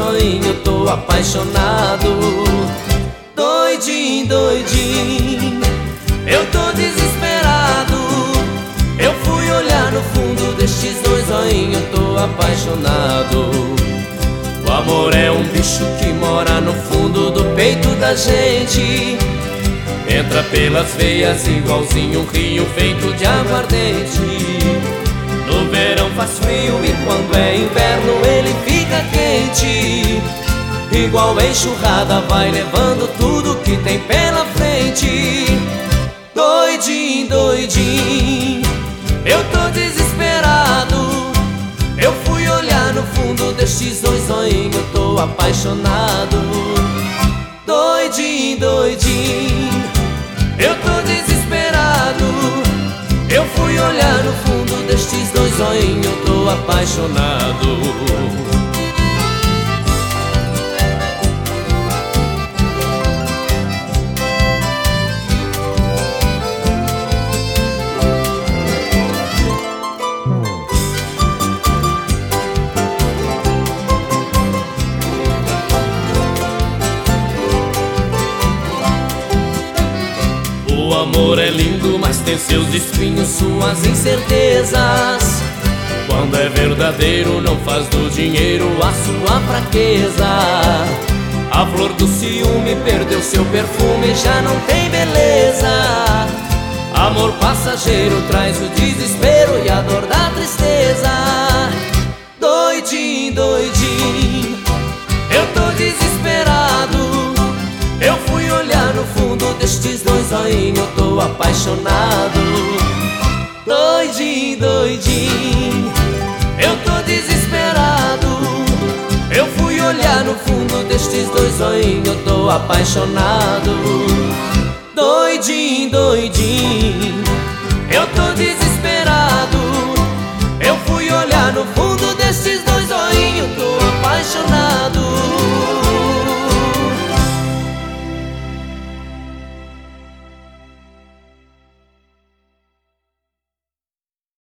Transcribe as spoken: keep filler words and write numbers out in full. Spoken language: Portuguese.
zoinhos eu tô apaixonado. Doidinho, doidinho, eu tô desesperado. Eu fui olhar no fundo destes dois zoinhos, eu tô apaixonado. O amor é um bicho que mora no fundo do peito da gente. Entra pelas veias igualzinho um rio feito de aguardente. No verão faz frio e quando é inverno ele fica quente. Igual enxurrada vai levando tudo que tem pela frente. Doidinho, doidinho, eu tô desesperado. Eu fui olhar no fundo destes dois zoinhos, eu tô apaixonado. Doidinho, doidinho, eu tô desesperado. Eu fui olhar no fundo destes dois zoinhos, eu tô apaixonado. O amor é lindo, mas tem seus espinhos, suas incertezas. Quando é verdadeiro, não faz do dinheiro a sua fraqueza. A flor do ciúme perdeu seu perfume, já não tem beleza. Amor passageiro traz o desespero e a dor da tristeza. Doidinho, doidinho, eu tô desesperado. Eu fui olhar no fundo destes dois zoinhos, eu tô apaixonado. Doidinho, doidinho, eu tô desesperado. Eu fui olhar no fundo destes dois zoinhos, eu tô apaixonado. Doidinho, doidinho, eu tô desesperado.